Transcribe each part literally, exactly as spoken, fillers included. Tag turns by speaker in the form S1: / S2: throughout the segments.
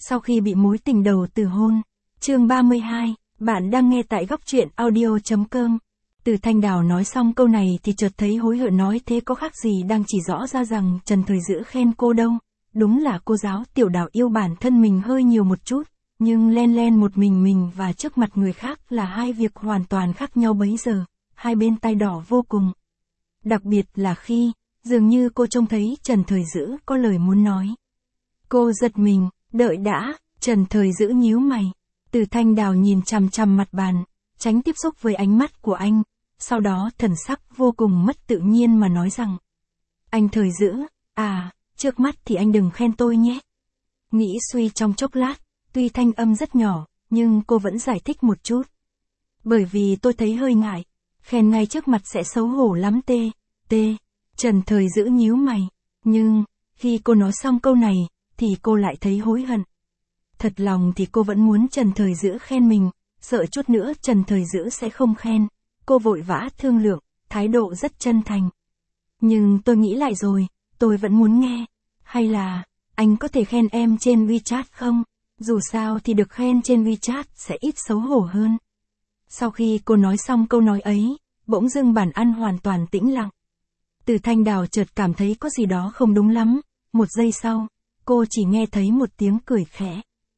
S1: sau khi bị mối tình đầu từ hôn. Chương ba mươi hai, bạn đang nghe tại góc truyện audio chấm com. Từ Thanh Đào nói xong câu này thì chợt thấy hối hận, nói thế có khác gì đang chỉ rõ ra rằng Trần Thời Dữ khen cô đâu. Đúng là cô giáo Tiểu Đào yêu bản thân mình hơi nhiều một chút, nhưng len len một mình mình và trước mặt người khác là hai việc hoàn toàn khác nhau bấy giờ, hai bên tai đỏ vô cùng. Đặc biệt là khi, dường như cô trông thấy Trần Thời Dữ có lời muốn nói. Cô giật mình, đợi đã, Trần Thời Dữ nhíu mày. Từ Thanh Đào nhìn chằm chằm mặt bàn, tránh tiếp xúc với ánh mắt của anh, sau đó thần sắc vô cùng mất tự nhiên mà nói rằng: Anh Thời Dữ, à, trước mắt thì anh đừng khen tôi nhé. Nghĩ suy trong chốc lát, tuy thanh âm rất nhỏ, nhưng cô vẫn giải thích một chút. Bởi vì tôi thấy hơi ngại, khen ngay trước mặt sẽ xấu hổ lắm tê, tê. Trần Thời Dữ nhíu mày, nhưng, khi cô nói xong câu này, thì cô lại thấy hối hận. Thật lòng thì cô vẫn muốn Trần Thời Dữ khen mình, sợ chút nữa Trần Thời Dữ sẽ không khen. Cô vội vã thương lượng, thái độ rất chân thành. Nhưng tôi nghĩ lại rồi, tôi vẫn muốn nghe. Hay là, anh có thể khen em trên WeChat không? Dù sao thì được khen trên WeChat sẽ ít xấu hổ hơn. Sau khi cô nói xong câu nói ấy, bỗng dưng bàn ăn hoàn toàn tĩnh lặng. Từ Thanh Đào chợt cảm thấy có gì đó không đúng lắm. Một giây sau, cô chỉ nghe thấy một tiếng cười khẽ.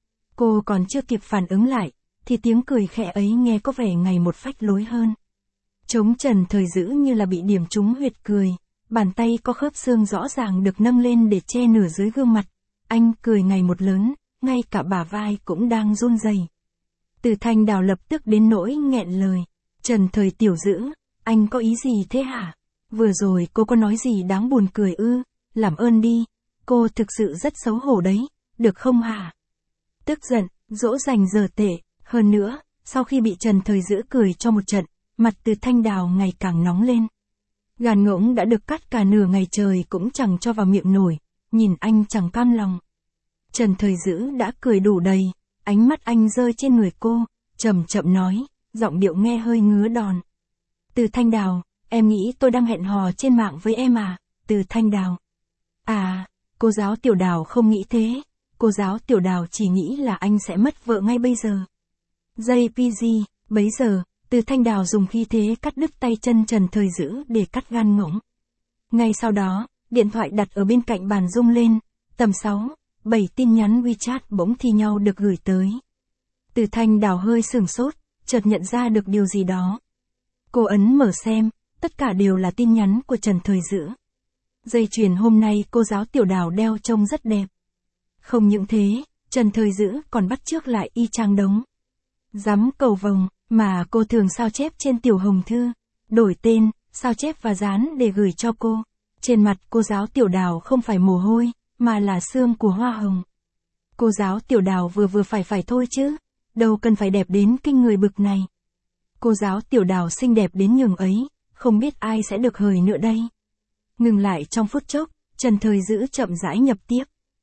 S1: Cô còn chưa kịp phản ứng lại, thì tiếng cười khẽ ấy nghe có vẻ ngày một phách lối hơn. Trống Trần Thời Dữ như là bị điểm trúng huyệt cười, bàn tay có khớp xương rõ ràng được nâng lên để che nửa dưới gương mặt. Anh cười ngày một lớn, ngay cả bả vai cũng đang run rẩy. Từ Thanh Đào lập tức đến nỗi nghẹn lời. Trần Thời Tiểu Dữ, anh có ý gì thế hả? Vừa rồi cô có nói gì đáng buồn cười ư? Làm ơn đi, cô thực sự rất xấu hổ đấy, được không hả? Tức giận, dỗ dành giờ tệ, hơn nữa, sau khi bị Trần Thời Dữ cười cho một trận, mặt Từ Thanh Đào ngày càng nóng lên. Gàn ngỗng đã được cắt cả nửa ngày trời cũng chẳng cho vào miệng nổi, nhìn anh chẳng cam lòng. Trần Thời Dữ đã cười đủ đầy, ánh mắt anh rơi trên người cô, chậm chậm nói, giọng điệu nghe hơi ngứa đòn. Từ Thanh Đào, em nghĩ tôi đang hẹn hò trên mạng với em à? Từ Thanh Đào. À, cô giáo Tiểu Đào không nghĩ thế, cô giáo Tiểu Đào chỉ nghĩ là anh sẽ mất vợ ngay bây giờ. gi pê giê, bấy giờ, Từ Thanh Đào dùng khí thế cắt đứt tay chân Trần Thời Dữ để cắt gan ngỗng. Ngay sau đó, điện thoại đặt ở bên cạnh bàn rung lên, tầm sáu, bảy tin nhắn WeChat bỗng thi nhau được gửi tới. Từ Thanh Đào hơi sửng sốt, chợt nhận ra được điều gì đó. Cô ấn mở xem, tất cả đều là tin nhắn của Trần Thời Dữ. Dây chuyền hôm nay cô giáo Tiểu Đào đeo trông rất đẹp. Không những thế, Trần Thời Dữ còn bắt chước lại y chang đống dám cầu vồng mà cô thường sao chép trên Tiểu Hồng Thư, đổi tên, sao chép và dán để gửi cho cô. Trên mặt cô giáo Tiểu Đào không phải mồ hôi, mà là xương của hoa hồng. Cô giáo Tiểu Đào vừa vừa phải phải thôi chứ, đâu cần phải đẹp đến kinh người bực này. Cô giáo Tiểu Đào xinh đẹp đến nhường ấy, không biết ai sẽ được hời nữa đây. Ngừng lại trong phút chốc, Trần Thời Dữ chậm rãi nhập tiếp.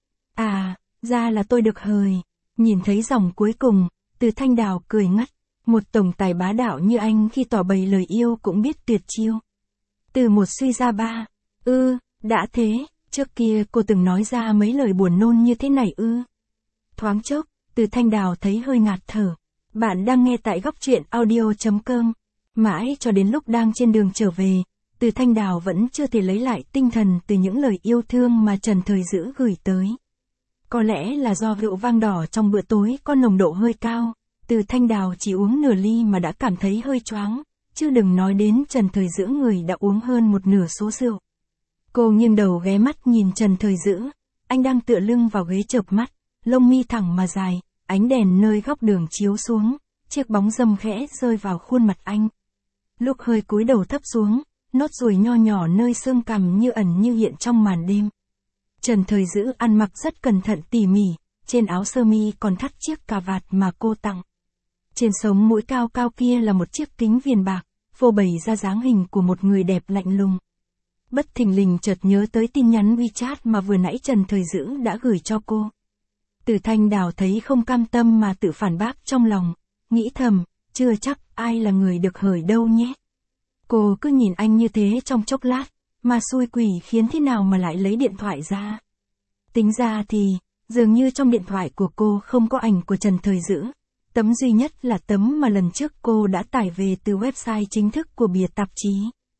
S1: À, ra là tôi được hời. Nhìn thấy dòng cuối cùng, Từ Thanh Đào cười ngất. Một tổng tài bá đạo như anh khi tỏ bày lời yêu cũng biết tuyệt chiêu. Từ một suy ra ba. Ư, đã thế, trước kia cô từng nói ra mấy lời buồn nôn như thế này ư. Thoáng chốc, Từ Thanh Đào thấy hơi ngạt thở. Bạn đang nghe tại góc truyện audio chấm com. Mãi cho đến lúc đang trên đường trở về, Từ Thanh Đào vẫn chưa thể lấy lại tinh thần từ những lời yêu thương mà Trần Thời Dữ gửi tới. Có lẽ là do rượu vang đỏ trong bữa tối có nồng độ hơi cao, Từ Thanh Đào chỉ uống nửa ly mà đã cảm thấy hơi choáng, chứ đừng nói đến Trần Thời Dữ người đã uống hơn một nửa số rượu. Cô nghiêng đầu ghé mắt nhìn Trần Thời Dữ, anh đang tựa lưng vào ghế chợp mắt, lông mi thẳng mà dài, ánh đèn nơi góc đường chiếu xuống, chiếc bóng râm khẽ rơi vào khuôn mặt anh. Lúc hơi cúi đầu thấp xuống, nốt ruồi nho nhỏ nơi xương cằm như ẩn như hiện trong màn đêm. Trần Thời Dữ ăn mặc rất cẩn thận tỉ mỉ, trên áo sơ mi còn thắt chiếc cà vạt mà cô tặng. Trên sống mũi cao cao kia là một chiếc kính viền bạc, phô bày ra dáng hình của một người đẹp lạnh lùng. Bất thình lình chợt nhớ tới tin nhắn WeChat mà vừa nãy Trần Thời Dữ đã gửi cho cô. Từ Thanh Đào thấy không cam tâm mà tự phản bác trong lòng, nghĩ thầm, chưa chắc ai là người được hời đâu nhé. Cô cứ nhìn anh như thế trong chốc lát, mà xui quỷ khiến thế nào mà lại lấy điện thoại ra. Tính ra thì, Dường như trong điện thoại của cô không có ảnh của Trần Thời Dữ. Tấm duy nhất là tấm mà lần trước cô đã tải về từ website chính thức của bìa tạp chí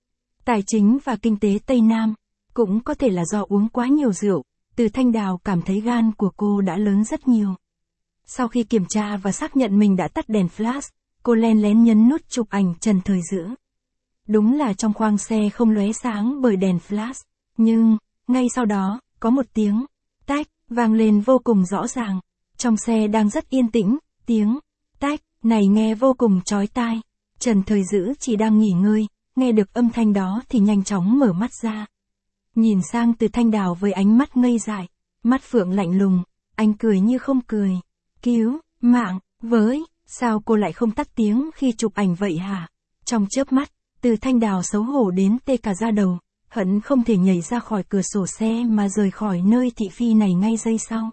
S1: Tài chính và Kinh tế Tây Nam. Cũng có thể là do uống quá nhiều rượu, Từ Thanh Đào cảm thấy gan của cô đã lớn rất nhiều. Sau khi kiểm tra và xác nhận mình đã tắt đèn flash, cô len lén nhấn nút chụp ảnh Trần Thời Dữ. Đúng là trong khoang xe không lóe sáng bởi đèn flash, nhưng, ngay sau đó, có một tiếng tách vang lên vô cùng rõ ràng. Trong xe đang rất yên tĩnh, tiếng tách này nghe vô cùng chói tai. Trần Thời Dữ chỉ đang nghỉ ngơi, nghe được âm thanh đó thì nhanh chóng mở mắt ra. Nhìn sang Từ Thanh Đào với ánh mắt ngây dại, mắt phượng lạnh lùng, anh cười như không cười. Cứu mạng với, sao cô lại không tắt tiếng khi chụp ảnh vậy hả? Trong chớp mắt, Từ Thanh Đào xấu hổ đến tê cả da đầu, hận không thể nhảy ra khỏi cửa sổ xe mà rời khỏi nơi thị phi này ngay giây sau.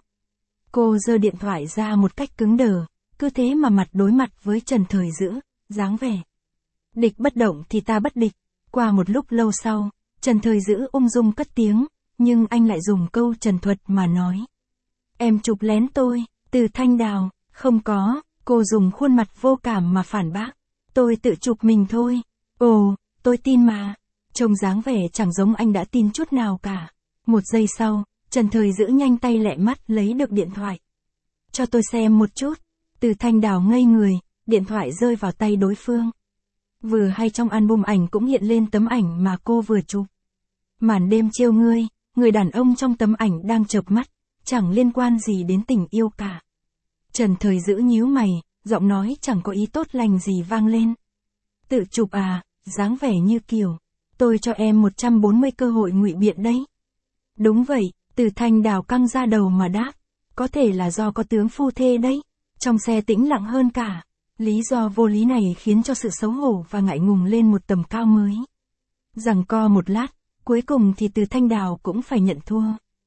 S1: Cô giơ điện thoại ra một cách cứng đờ, cứ thế mà mặt đối mặt với Trần Thời Dữ, dáng vẻ địch bất động thì ta bất địch. Qua một lúc lâu sau, Trần Thời Dữ ung dung cất tiếng, nhưng anh lại dùng câu trần thuật mà nói. Em chụp lén tôi. Từ Thanh Đào, không có, cô dùng khuôn mặt vô cảm mà phản bác. Tôi tự chụp mình thôi. Ồ, tôi tin mà. Trông dáng vẻ chẳng giống anh đã tin chút nào cả. Một giây sau, Trần Thời Dữ nhanh tay lẹ mắt lấy được điện thoại. Cho tôi xem một chút. Từ Thanh Đào ngây người, điện thoại rơi vào tay đối phương. Vừa hay trong album ảnh cũng hiện lên tấm ảnh mà cô vừa chụp. Màn đêm trêu ngươi, người đàn ông trong tấm ảnh đang chợp mắt, chẳng liên quan gì đến tình yêu cả. Trần Thời Dữ nhíu mày, giọng nói chẳng có ý tốt lành gì vang lên. Tự chụp à, dáng vẻ như kiểu, tôi cho em một trăm bốn mươi cơ hội ngụy biện đấy. Đúng vậy, Từ Thanh Đào căng ra đầu mà đáp, có thể là do có tướng phu thê đấy. Trong xe tĩnh lặng hơn cả, lý do vô lý này khiến cho sự xấu hổ và ngại ngùng lên một tầm cao mới. Giằng co một lát, cuối cùng thì Từ Thanh Đào cũng phải nhận thua.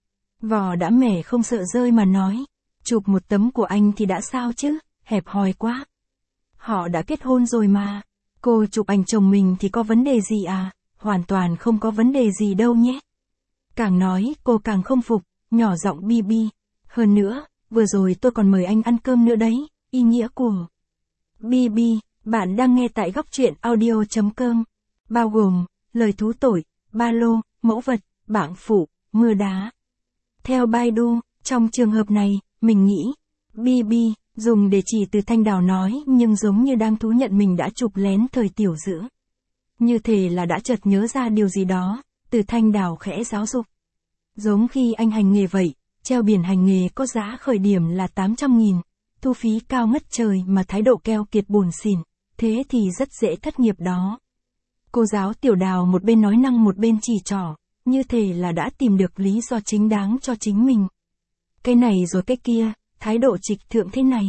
S1: Vò đã mẻ không sợ rơi mà nói, chụp một tấm của anh thì đã sao chứ, hẹp hòi quá. Họ đã kết hôn rồi mà, cô chụp ảnh chồng mình thì có vấn đề gì à, hoàn toàn không có vấn đề gì đâu nhé. Càng nói cô càng không phục, nhỏ giọng bi bi, hơn nữa, vừa rồi tôi còn mời anh ăn cơm nữa đấy, ý nghĩa của bi bi, bạn đang nghe tại góc truyện audio chấm com, bao gồm, lời thú tội, ba lô, mẫu vật, bảng phụ, mưa đá. Theo Baidu, trong trường hợp này, mình nghĩ, bi bi, dùng để chỉ Từ Thanh Đào nói nhưng giống như đang thú nhận mình đã chụp lén Thời Tiểu Dữ. Như thể là đã chợt nhớ ra điều gì đó, Từ Thanh Đào khẽ giáo dục. Giống khi anh hành nghề vậy, treo biển hành nghề có giá khởi điểm là tám trăm nghìn, thu phí cao ngất trời mà thái độ keo kiệt buồn xỉn, thế thì rất dễ thất nghiệp đó. Cô giáo Tiểu Đào một bên nói năng một bên chỉ trỏ, như thể là đã tìm được lý do chính đáng cho chính mình. Cái này rồi cái kia, thái độ trịch thượng thế này.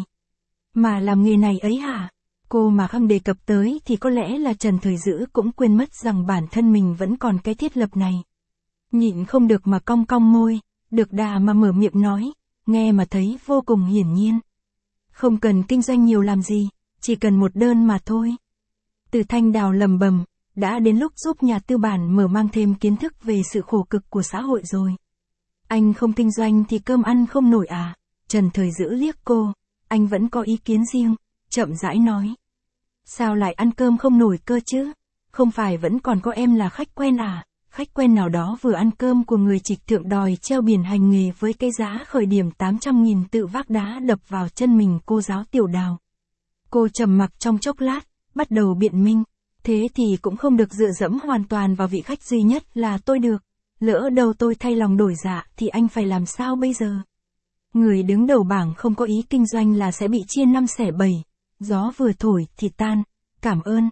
S1: Mà làm nghề này ấy hả? Cô mà không đề cập tới thì có lẽ là Trần Thời Dữ cũng quên mất rằng bản thân mình vẫn còn cái thiết lập này. Nhịn không được mà cong cong môi, được đà mà mở miệng nói, nghe mà thấy vô cùng hiển nhiên. Không cần kinh doanh nhiều làm gì, chỉ cần một đơn mà thôi. Từ Thanh Đào lầm bầm, đã đến lúc giúp nhà tư bản mở mang thêm kiến thức về sự khổ cực của xã hội rồi. Anh không kinh doanh thì cơm ăn không nổi à? Trần Thời Dữ liếc cô, anh vẫn có ý kiến riêng, chậm rãi nói. Sao lại ăn cơm không nổi cơ chứ? Không phải vẫn còn có em là khách quen à? Khách quen nào đó vừa ăn cơm của người trịch thượng đòi treo biển hành nghề với cái giá khởi điểm tám trăm nghìn tự vác đá đập vào chân mình cô giáo Tiểu Đào. Cô trầm mặc trong chốc lát, bắt đầu biện minh. Thế thì cũng không được dựa dẫm hoàn toàn vào vị khách duy nhất là tôi được. Lỡ đâu tôi thay lòng đổi dạ thì anh phải làm sao bây giờ? Người đứng đầu bảng không có ý kinh doanh là sẽ bị chia năm xẻ bảy. Gió vừa thổi thì tan. Cảm ơn.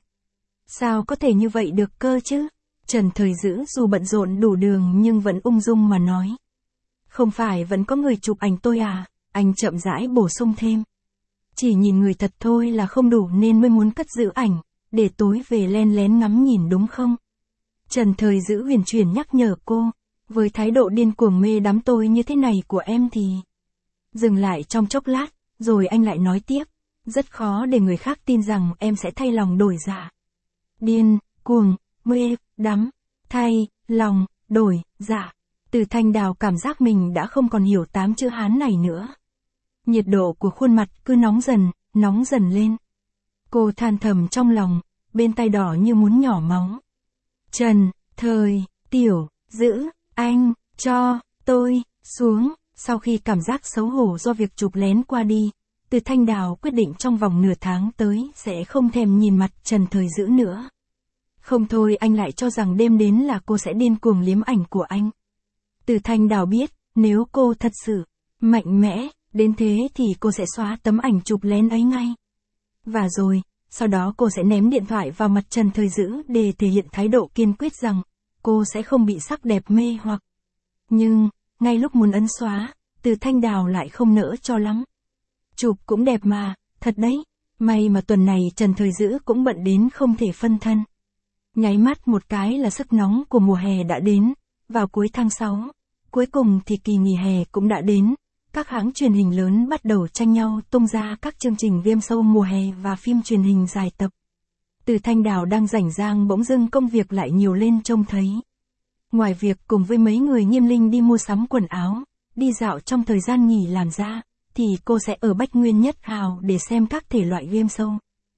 S1: Sao có thể như vậy được cơ chứ? Trần Thời Dữ dù bận rộn đủ đường nhưng vẫn ung dung mà nói. Không phải vẫn có người chụp ảnh tôi à? Anh chậm rãi bổ sung thêm. Chỉ nhìn người thật thôi là không đủ nên mới muốn cất giữ ảnh, để tối về len lén ngắm nhìn đúng không? Trần Thời Dữ huyền chuyển nhắc nhở cô, với thái độ điên cuồng mê đắm tôi như thế này của em thì... Dừng lại trong chốc lát, rồi anh lại nói tiếp, rất khó để người khác tin rằng em sẽ thay lòng đổi dạ. Điên, cuồng, mê, đắm, thay, lòng, đổi, dạ. Từ Thanh Đào cảm giác mình đã không còn hiểu tám chữ Hán này nữa. Nhiệt độ của khuôn mặt cứ nóng dần, nóng dần lên. Cô than thầm trong lòng, bên tay đỏ như muốn nhỏ máu. Trần, Thời, Tiểu, giữ, anh, cho, tôi, xuống. Sau khi cảm giác xấu hổ do việc chụp lén qua đi, Từ Thanh Đào quyết định trong vòng nửa tháng tới sẽ không thèm nhìn mặt Trần Thời Dữ nữa. Không thôi anh lại cho rằng đêm đến là cô sẽ điên cuồng liếm ảnh của anh. Từ Thanh Đào biết, nếu cô thật sự mạnh mẽ, đến thế thì cô sẽ xóa tấm ảnh chụp lén ấy ngay. Và rồi, sau đó cô sẽ ném điện thoại vào mặt Trần Thời Dữ để thể hiện thái độ kiên quyết rằng, cô sẽ không bị sắc đẹp mê hoặc. Nhưng, ngay lúc muốn ấn xóa, Từ Thanh Đào lại không nỡ cho lắm. Chụp cũng đẹp mà, thật đấy, may mà tuần này Trần Thời Dữ cũng bận đến không thể phân thân. Nháy mắt một cái là sức nóng của mùa hè đã đến, vào cuối tháng sáu, cuối cùng thì kỳ nghỉ hè cũng đã đến, các hãng truyền hình lớn bắt đầu tranh nhau tung ra các chương trình game show mùa hè và phim truyền hình dài tập. Từ Thanh Đào đang rảnh rang bỗng dưng công việc lại nhiều lên trông thấy. Ngoài việc cùng với mấy người Nghiêm Linh đi mua sắm quần áo, đi dạo trong thời gian nghỉ làm ra, thì cô sẽ ở Bách Nguyên Nhất Hào để xem các thể loại game show.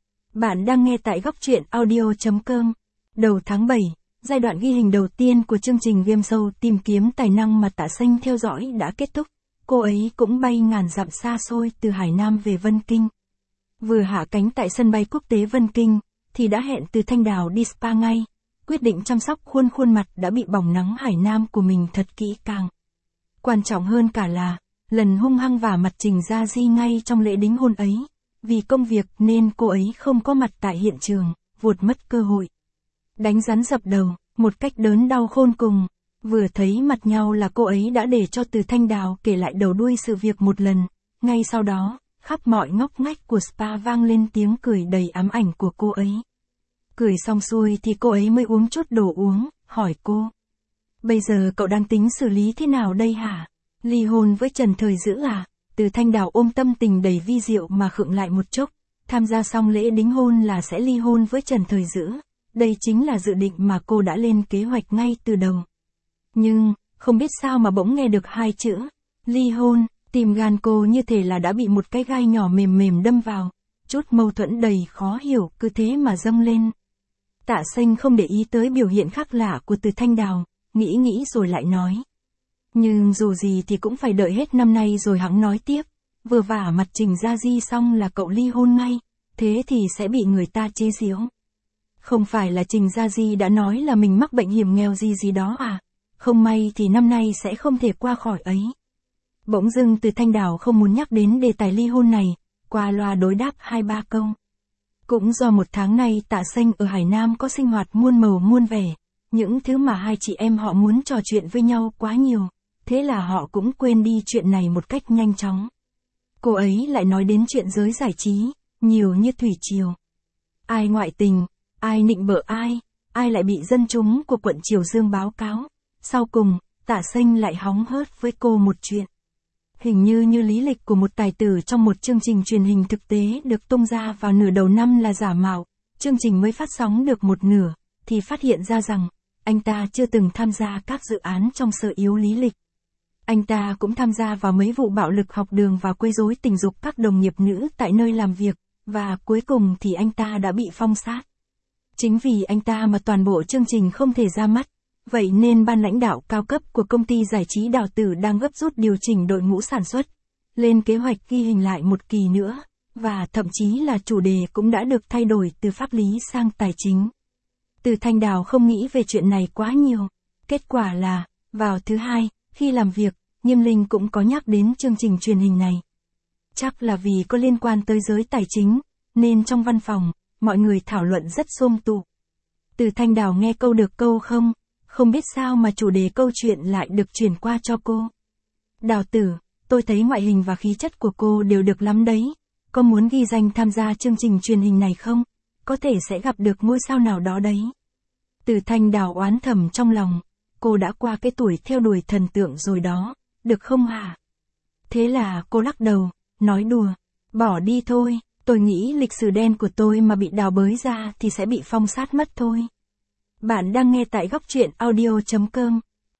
S1: Bạn đang nghe tại góc truyện audio chấm com. Đầu tháng bảy, giai đoạn ghi hình đầu tiên của chương trình game show tìm kiếm tài năng mà Tạ Xanh theo dõi đã kết thúc. Cô ấy cũng bay ngàn dặm xa xôi từ Hải Nam về Vân Kinh. Vừa hạ cánh tại sân bay quốc tế Vân Kinh, thì đã hẹn Từ Thanh Đào đi spa ngay, quyết định chăm sóc khuôn khuôn mặt đã bị bỏng nắng Hải Nam của mình thật kỹ càng. Quan trọng hơn cả là, lần hung hăng vả mặt Trình Gia Di ngay trong lễ đính hôn ấy, vì công việc nên cô ấy không có mặt tại hiện trường, vuột mất cơ hội. Đánh rắn dập đầu, một cách đớn đau khôn cùng. Vừa thấy mặt nhau là cô ấy đã để cho Từ Thanh Đào kể lại đầu đuôi sự việc một lần. Ngay sau đó, khắp mọi ngóc ngách của spa vang lên tiếng cười đầy ám ảnh của cô ấy. Cười xong xuôi thì cô ấy mới uống chút đồ uống, hỏi cô. Bây giờ cậu đang tính xử lý thế nào đây hả? Ly hôn với Trần Thời Dữ à? Từ Thanh Đào ôm tâm tình đầy vi diệu mà khựng lại một chốc. Tham gia xong lễ đính hôn là sẽ ly hôn với Trần Thời Dữ. Đây chính là dự định mà cô đã lên kế hoạch ngay từ đầu. Nhưng, không biết sao mà bỗng nghe được hai chữ, ly hôn, tìm gan cô như thể là đã bị một cái gai nhỏ mềm mềm đâm vào, chút mâu thuẫn đầy khó hiểu cứ thế mà dâng lên. Tạ Xanh không để ý tới biểu hiện khác lạ của Từ Thanh Đào, nghĩ nghĩ rồi lại nói. Nhưng dù gì thì cũng phải đợi hết năm nay rồi hẵng nói tiếp, vừa vả mặt Trình Gia Di xong là cậu ly hôn ngay, thế thì sẽ bị người ta chế giễu. Không phải là Trình Gia Di đã nói là mình mắc bệnh hiểm nghèo gì gì đó à? Không may thì năm nay sẽ không thể qua khỏi ấy. Bỗng dưng Từ Thanh Đào không muốn nhắc đến đề tài ly hôn này, qua loa đối đáp hai ba câu. Cũng do một tháng nay Tạ Xanh ở Hải Nam có sinh hoạt muôn màu muôn vẻ, những thứ mà hai chị em họ muốn trò chuyện với nhau quá nhiều, thế là họ cũng quên đi chuyện này một cách nhanh chóng. Cô ấy lại nói đến chuyện giới giải trí, nhiều như thủy triều. Ai ngoại tình, ai nịnh bợ ai, ai lại bị dân chúng của quận Triều Dương báo cáo. Sau cùng, Tạ Xanh lại hóng hớt với cô một chuyện. Hình như như lý lịch của một tài tử trong một chương trình truyền hình thực tế được tung ra vào nửa đầu năm là giả mạo, chương trình mới phát sóng được một nửa, thì phát hiện ra rằng, anh ta chưa từng tham gia các dự án trong sở yếu lý lịch. Anh ta cũng tham gia vào mấy vụ bạo lực học đường và quấy rối tình dục các đồng nghiệp nữ tại nơi làm việc, và cuối cùng thì anh ta đã bị phong sát. Chính vì anh ta mà toàn bộ chương trình không thể ra mắt. Vậy nên ban lãnh đạo cao cấp của công ty giải trí Đào Tử đang gấp rút điều chỉnh đội ngũ sản xuất, lên kế hoạch ghi hình lại một kỳ nữa, và thậm chí là chủ đề cũng đã được thay đổi từ pháp lý sang tài chính. Từ Thanh Đào không nghĩ về chuyện này quá nhiều. Kết quả là, vào thứ hai, khi làm việc, Nghiêm Linh cũng có nhắc đến chương trình truyền hình này. Chắc là vì có liên quan tới giới tài chính, nên trong văn phòng, mọi người thảo luận rất xôm tụ. Từ Thanh Đào nghe câu được câu không, không biết sao mà chủ đề câu chuyện lại được chuyển qua cho cô. Đào Tử, tôi thấy ngoại hình và khí chất của cô đều được lắm đấy, có muốn ghi danh tham gia chương trình truyền hình này không? Có thể sẽ gặp được ngôi sao nào đó đấy. Từ Thanh Đào oán thầm trong lòng, cô đã qua cái tuổi theo đuổi thần tượng rồi đó, được không hả? Thế là cô lắc đầu, nói đùa, bỏ đi thôi, tôi nghĩ lịch sử đen của tôi mà bị đào bới ra thì sẽ bị phong sát mất thôi. Bạn đang nghe tại góc truyện audio chấm com.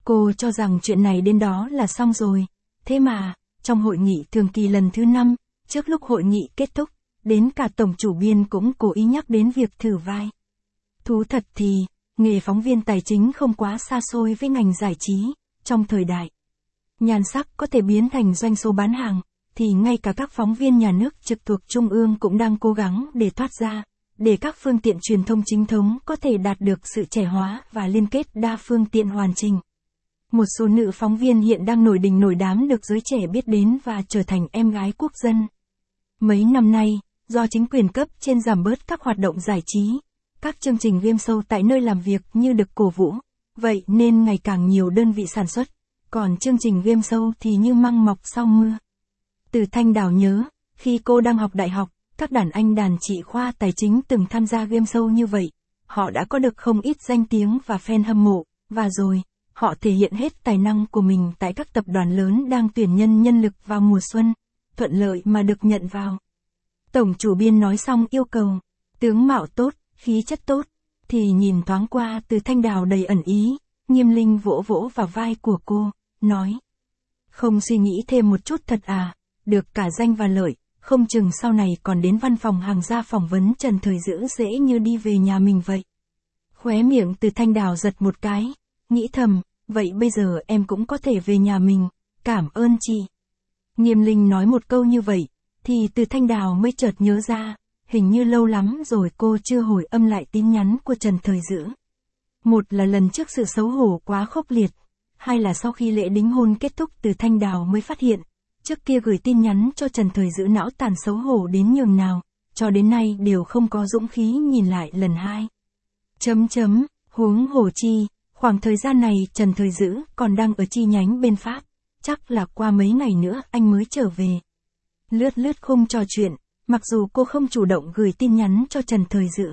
S1: Cô cho rằng chuyện này đến đó là xong rồi. Thế mà, trong hội nghị thường kỳ lần thứ năm, trước lúc hội nghị kết thúc, đến cả tổng chủ biên cũng cố ý nhắc đến việc thử vai. Thú thật thì, nghề phóng viên tài chính không quá xa xôi với ngành giải trí, trong thời đại nhan sắc có thể biến thành doanh số bán hàng, thì ngay cả các phóng viên nhà nước trực thuộc trung ương cũng đang cố gắng để thoát ra, để các phương tiện truyền thông chính thống có thể đạt được sự trẻ hóa và liên kết đa phương tiện hoàn chỉnh. Một số nữ phóng viên hiện đang nổi đình nổi đám được giới trẻ biết đến và trở thành em gái quốc dân. Mấy năm nay, do chính quyền cấp trên giảm bớt các hoạt động giải trí, các chương trình game show tại nơi làm việc như được cổ vũ, vậy nên ngày càng nhiều đơn vị sản xuất, còn chương trình game show thì như măng mọc sau mưa. Từ Thanh Đào nhớ, khi cô đang học đại học, các đàn anh đàn chị khoa tài chính từng tham gia game show như vậy, họ đã có được không ít danh tiếng và fan hâm mộ, và rồi, họ thể hiện hết tài năng của mình tại các tập đoàn lớn đang tuyển nhân nhân lực vào mùa xuân, thuận lợi mà được nhận vào. Tổng chủ biên nói xong yêu cầu, tướng mạo tốt, khí chất tốt, thì nhìn thoáng qua Từ Thanh Đào đầy ẩn ý, Nghiêm Linh vỗ vỗ vào vai của cô, nói. Không suy nghĩ thêm một chút thật à, được cả danh và lợi, không chừng sau này còn đến văn phòng hàng gia phỏng vấn Trần Thời Dữ dễ như đi về nhà mình vậy. Khóe miệng Từ Thanh Đào giật một cái, nghĩ thầm, vậy bây giờ em cũng có thể về nhà mình, cảm ơn chị. Nghiêm Linh nói một câu như vậy, thì Từ Thanh Đào mới chợt nhớ ra, hình như lâu lắm rồi cô chưa hồi âm lại tin nhắn của Trần Thời Dữ. Một là lần trước sự xấu hổ quá khốc liệt, hai là sau khi lễ đính hôn kết thúc Từ Thanh Đào mới phát hiện, trước kia gửi tin nhắn cho Trần Thời Dữ não tàn xấu hổ đến nhường nào, cho đến nay đều không có dũng khí nhìn lại lần hai. Chấm chấm, huống hồ chi, khoảng thời gian này Trần Thời Dữ còn đang ở chi nhánh bên Pháp, chắc là qua mấy ngày nữa anh mới trở về. Lướt lướt khung trò chuyện, mặc dù cô không chủ động gửi tin nhắn cho Trần Thời Dữ,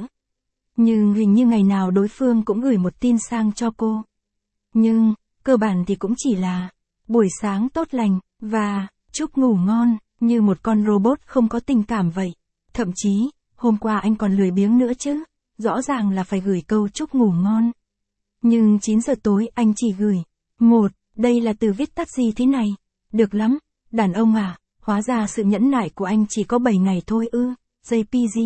S1: nhưng hình như ngày nào đối phương cũng gửi một tin sang cho cô. Nhưng, cơ bản thì cũng chỉ là, buổi sáng tốt lành, và, chúc ngủ ngon, như một con robot không có tình cảm vậy. Thậm chí, hôm qua anh còn lười biếng nữa chứ, rõ ràng là phải gửi câu chúc ngủ ngon. Nhưng chín giờ tối anh chỉ gửi, một, đây là từ viết tắt gì thế này? Được lắm, đàn ông à, hóa ra sự nhẫn nại của anh chỉ có bảy ngày thôi ư, jê pê giê.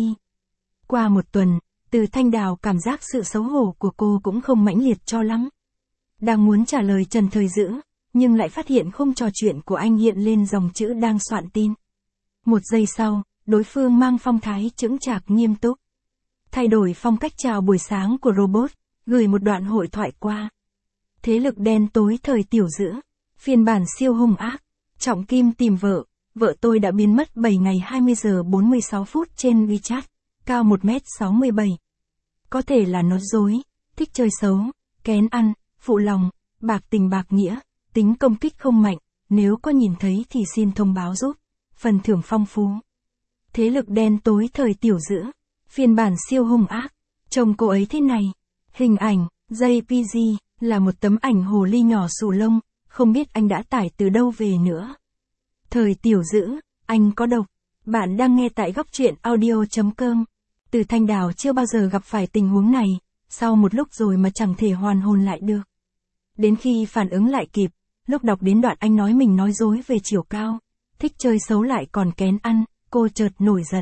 S1: Qua một tuần, Từ Thanh Đào cảm giác sự xấu hổ của cô cũng không mãnh liệt cho lắm. Đang muốn trả lời Trần Thời Dữ, nhưng lại phát hiện khung trò chuyện của anh hiện lên dòng chữ đang soạn tin. Một giây sau, đối phương mang phong thái chững chạc nghiêm túc. Thay đổi phong cách chào buổi sáng của robot, gửi một đoạn hội thoại qua. Thế lực đen tối thời Tiểu Dữ, phiên bản siêu hung ác, Trọng Kim tìm vợ, vợ tôi đã biến mất bảy ngày hai mươi giờ bốn mươi sáu phút trên WeChat, cao một mét sáu mươi bảy. Có thể là nói dối, thích chơi xấu, kén ăn, phụ lòng, bạc tình bạc nghĩa, tính công kích không mạnh, nếu có nhìn thấy thì xin thông báo giúp, phần thưởng phong phú. Thế lực đen tối thời Tiểu Dữ, phiên bản siêu hung ác, trông cô ấy thế này. Hình ảnh, jê pê giê, là một tấm ảnh hồ ly nhỏ xù lông, không biết anh đã tải từ đâu về nữa. Thời Tiểu Dữ, anh có độc. Bạn đang nghe tại góc truyện audio chấm com. Từ Thanh Đào chưa bao giờ gặp phải tình huống này, sau một lúc rồi mà chẳng thể hoàn hồn lại được. Đến khi phản ứng lại kịp, lúc đọc đến đoạn anh nói mình nói dối về chiều cao, thích chơi xấu lại còn kén ăn, cô chợt nổi giận.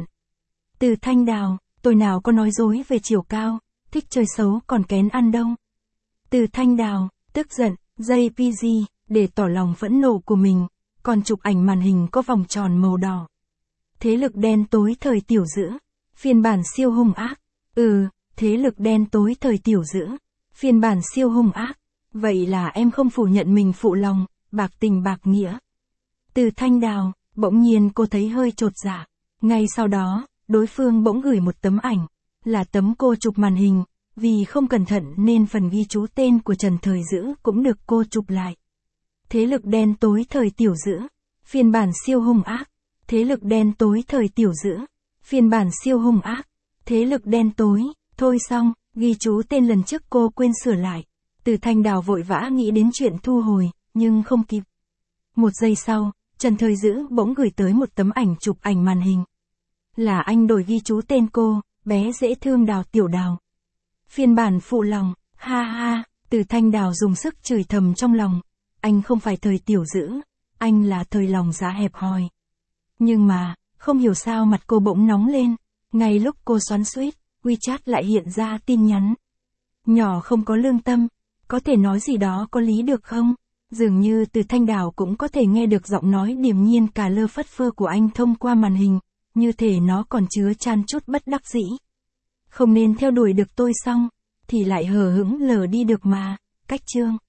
S1: Từ Thanh Đào, tôi nào có nói dối về chiều cao, thích chơi xấu còn kén ăn đâu. Từ Thanh Đào, tức giận, jê pê giê, để tỏ lòng phẫn nộ của mình, còn chụp ảnh màn hình có vòng tròn màu đỏ. Thế lực đen tối thời Tiểu Dữ, phiên bản siêu hung ác. Ừ, thế lực đen tối thời Tiểu Dữ, phiên bản siêu hung ác. Vậy là em không phủ nhận mình phụ lòng, bạc tình bạc nghĩa. Từ Thanh Đào, bỗng nhiên cô thấy hơi chột dạ. Ngay sau đó, đối phương bỗng gửi một tấm ảnh, là tấm cô chụp màn hình, vì không cẩn thận nên phần ghi chú tên của Trần Thời Dữ cũng được cô chụp lại. Thế lực đen tối thời Tiểu Dữ, phiên bản siêu hung ác. Thế lực đen tối thời Tiểu Dữ, phiên bản siêu hung ác. Thế lực đen tối, thôi xong, ghi chú tên lần trước cô quên sửa lại. Từ Thanh Đào vội vã nghĩ đến chuyện thu hồi, nhưng không kịp. Một giây sau, Trần Thời Dữ bỗng gửi tới một tấm ảnh chụp ảnh màn hình. Là anh đổi ghi chú tên cô, bé dễ thương Đào Tiểu Đào. Phiên bản phụ lòng, ha ha, Từ Từ Thanh Đào dùng sức chửi thầm trong lòng. Anh không phải thời tiểu dữ, anh là thời lòng dạ hẹp hòi. Nhưng mà, không hiểu sao mặt cô bỗng nóng lên. Ngay lúc cô xoắn xuýt, WeChat lại hiện ra tin nhắn. Nhỏ không có lương tâm, có thể nói gì đó có lý được không? Dường như Từ Thanh Đào cũng có thể nghe được giọng nói điềm nhiên cả lơ phất phơ của anh thông qua màn hình, như thể nó còn chứa chan chút bất đắc dĩ. Không nên theo đuổi được tôi xong, thì lại hờ hững lờ đi được mà, cách chương.